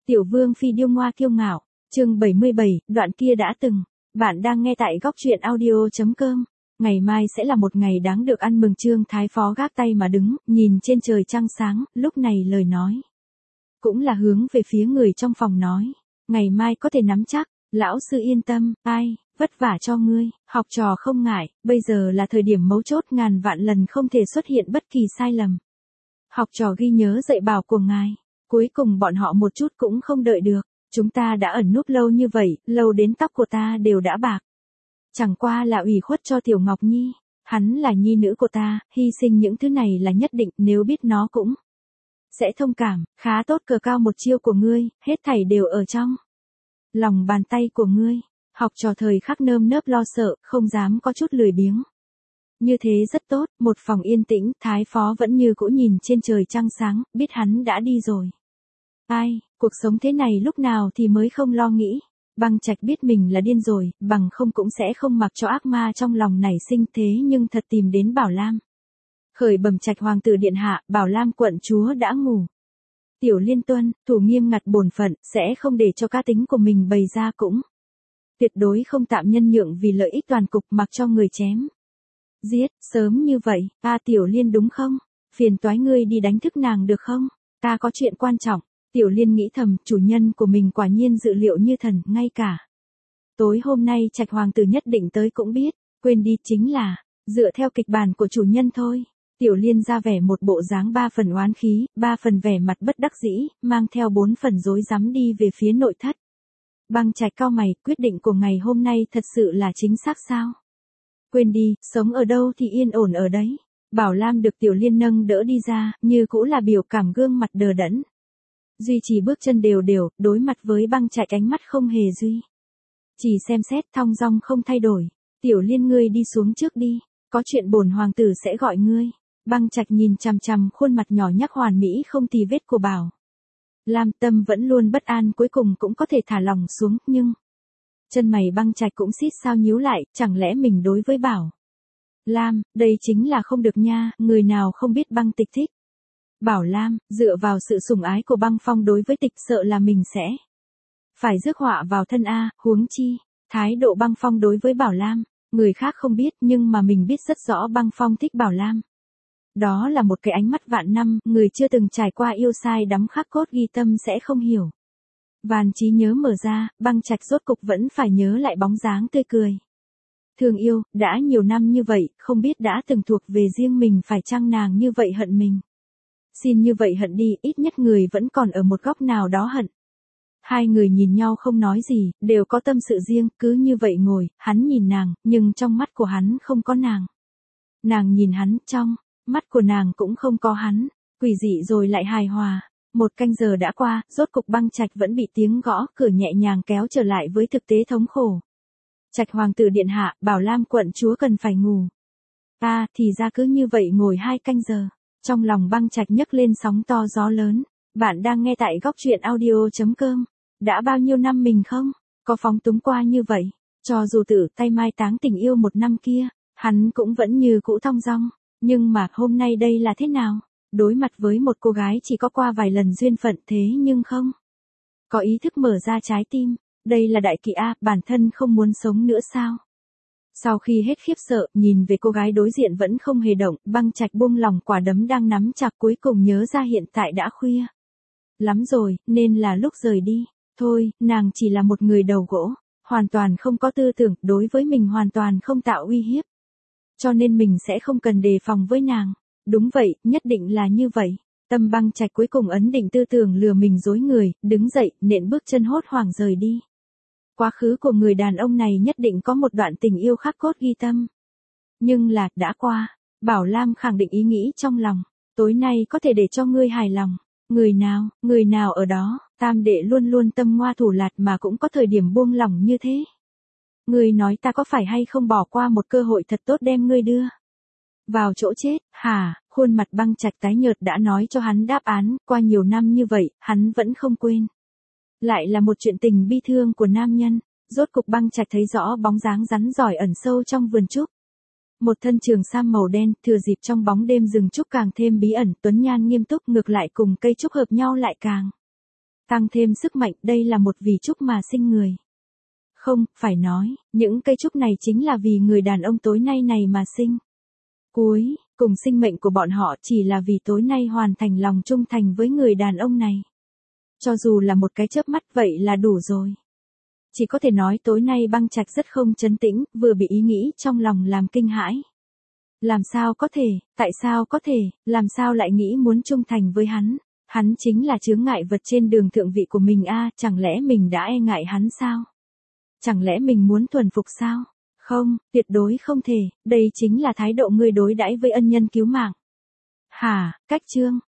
Tiểu vương phi điêu ngoa kiêu ngạo, chương 77, đoạn kia đã từng. Bạn đang nghe tại góc truyện audio.com. Ngày mai sẽ là một ngày đáng được ăn mừng. Trương Thái Phó gác tay mà đứng, nhìn trên trời trăng sáng, lúc này lời nói. Cũng là hướng về phía người trong phòng nói. Ngày mai có thể nắm chắc, lão sư yên tâm, ai, vất vả cho ngươi, học trò không ngại, bây giờ là thời điểm mấu chốt, ngàn vạn lần không thể xuất hiện bất kỳ sai lầm. Học trò ghi nhớ dạy bảo của ngài. Cuối cùng bọn họ một chút cũng không đợi được, chúng ta đã ẩn núp lâu như vậy, lâu đến tóc của ta đều đã bạc. Chẳng qua là ủy khuất cho Tiểu Ngọc Nhi, hắn là nhi nữ của ta, hy sinh những thứ này là nhất định, nếu biết nó cũng sẽ thông cảm, khá tốt. Cờ cao một chiêu của ngươi, hết thảy đều ở trong lòng bàn tay của ngươi. Học trò thời khắc nơm nớp lo sợ, không dám có chút lười biếng. Như thế rất tốt, một phòng yên tĩnh, Thái Phó vẫn như cũ nhìn trên trời trăng sáng, biết hắn đã đi rồi. Ai, cuộc sống thế này lúc nào thì mới không lo nghĩ. Băng Trạch biết mình là điên rồi, bằng không cũng sẽ không mặc cho ác ma trong lòng nảy sinh, thế nhưng thật tìm đến Bảo Lam. Khởi bẩm Trạch hoàng tử điện hạ, Bảo Lam quận chúa đã ngủ. Tiểu Liên tuân, thủ nghiêm ngặt bổn phận, sẽ không để cho cá tính của mình bày ra, cũng tuyệt đối không tạm nhân nhượng vì lợi ích toàn cục, mặc cho người chém giết, sớm như vậy. Tiểu Liên đúng không? Phiền toái ngươi đi đánh thức nàng được không? Ta có chuyện quan trọng. Tiểu Liên nghĩ thầm, chủ nhân của mình quả nhiên dự liệu như thần, ngay cả tối hôm nay Trạch hoàng tử nhất định tới cũng biết, quên đi, chính là dựa theo kịch bản của chủ nhân thôi. Tiểu Liên ra vẻ một bộ dáng 3 phần oán khí, 3 phần vẻ mặt bất đắc dĩ, mang theo 4 phần rối rắm đi về phía nội thất. Băng Trạch cau mày, quyết định của ngày hôm nay thật sự là chính xác sao? Quên đi, sống ở đâu thì yên ổn ở đấy. Bảo Lam được Tiểu Liên nâng đỡ đi ra, như cũ là biểu cảm gương mặt đờ đẫn. Duy trì bước chân đều đều, đối mặt với Băng Trạch ánh mắt không hề duy. Chỉ xem xét, thong dong không thay đổi. Tiểu Liên, ngươi đi xuống trước đi, có chuyện bổn hoàng tử sẽ gọi ngươi. Băng Trạch nhìn chằm chằm khuôn mặt nhỏ nhắc hoàn mỹ không tì vết của Bảo Lam, tâm vẫn luôn bất an, cuối cùng cũng có thể thả lòng xuống, nhưng chân mày Băng Trạch cũng xít sao nhíu lại, chẳng lẽ mình đối với Bảo Lam, đây chính là không được nha, người nào không biết Băng Tịch thích Bảo Lam, dựa vào sự sủng ái của Băng Phong đối với Tịch, sợ là mình sẽ phải rước họa vào thân huống chi, thái độ Băng Phong đối với Bảo Lam, người khác không biết nhưng mà mình biết rất rõ Băng Phong thích Bảo Lam. Đó là một cái ánh mắt vạn năm, người chưa từng trải qua yêu sai đắm khắc cốt ghi tâm sẽ không hiểu. Vàn trí nhớ mở ra, Băng Trạch rốt cục vẫn phải nhớ lại bóng dáng tươi cười. Thương yêu, đã nhiều năm như vậy, không biết đã từng thuộc về riêng mình phải chăng nàng như vậy hận mình. Xin như vậy hận đi, ít nhất người vẫn còn ở một góc nào đó hận. Hai người nhìn nhau không nói gì, đều có tâm sự riêng, cứ như vậy ngồi, hắn nhìn nàng, nhưng trong mắt của hắn không có nàng. Nàng nhìn hắn, trong mắt của nàng cũng không có hắn, quỷ dị rồi lại hài hòa. 1 canh giờ đã qua, rốt cục Băng Trạch vẫn bị tiếng gõ cửa nhẹ nhàng kéo trở lại với thực tế thống khổ. Trạch hoàng tử điện hạ, Bảo Lam quận chúa cần phải ngủ. Thì ra cứ như vậy ngồi 2 canh giờ. Trong lòng Băng Trạch nhấc lên sóng to gió lớn. Bạn đang nghe tại góc truyện audio.com. Đã bao nhiêu năm mình không có phóng túng qua như vậy. Cho dù tự tay mai táng tình yêu 1 năm kia, hắn cũng vẫn như cũ thong dong. Nhưng mà hôm nay đây là thế nào? Đối mặt với một cô gái chỉ có qua vài lần duyên phận, thế nhưng không có ý thức mở ra trái tim. Đây là đại kỵ bản thân không muốn sống nữa sao? Sau khi hết khiếp sợ, nhìn về cô gái đối diện vẫn không hề động, Băng Trạch buông lòng quả đấm đang nắm chặt, cuối cùng nhớ ra hiện tại đã khuya lắm rồi, nên là lúc rời đi. Thôi, nàng chỉ là một người đầu gỗ, hoàn toàn không có tư tưởng, đối với mình hoàn toàn không tạo uy hiếp. Cho nên mình sẽ không cần đề phòng với nàng. Đúng vậy, nhất định là như vậy. Tâm Băng Trạch cuối cùng ấn định tư tưởng lừa mình dối người, đứng dậy, nện bước chân hốt hoảng rời đi. Quá khứ của người đàn ông này nhất định có một đoạn tình yêu khắc cốt ghi tâm. Nhưng là, đã qua. Bảo Lam khẳng định ý nghĩ trong lòng. Tối nay có thể để cho ngươi hài lòng. Người nào ở đó, tam đệ luôn luôn tâm ngoa thủ lạt mà cũng có thời điểm buông lỏng như thế. Ngươi nói ta có phải hay không bỏ qua một cơ hội thật tốt đem ngươi đưa vào chỗ chết, hả? Khuôn mặt Băng Trạch tái nhợt đã nói cho hắn đáp án, qua nhiều năm như vậy, hắn vẫn không quên. Lại là một chuyện tình bi thương của nam nhân, rốt cục Băng Trạch thấy rõ bóng dáng rắn rỏi ẩn sâu trong vườn trúc. Một thân trường sam màu đen, thừa dịp trong bóng đêm rừng trúc càng thêm bí ẩn, tuấn nhan nghiêm túc, ngược lại cùng cây trúc hợp nhau lại càng Tăng thêm sức mạnh, đây là một vì trúc mà sinh người. Không, phải nói, những cây trúc này chính là vì người đàn ông tối nay này mà sinh. Cuối cùng sinh mệnh của bọn họ chỉ là vì tối nay hoàn thành lòng trung thành với người đàn ông này. Cho dù là một cái chớp mắt vậy là đủ rồi. Chỉ có thể nói tối nay Băng Trạch rất không trấn tĩnh, vừa bị ý nghĩ trong lòng làm kinh hãi. Làm sao có thể, tại sao có thể, làm sao lại nghĩ muốn trung thành với hắn? Hắn chính là chướng ngại vật trên đường thượng vị của mình a, chẳng lẽ mình đã e ngại hắn sao? Chẳng lẽ mình muốn thuần phục sao? Không, tuyệt đối không thể, đây chính là thái độ ngươi đối đãi với ân nhân cứu mạng. Hả, cách trương,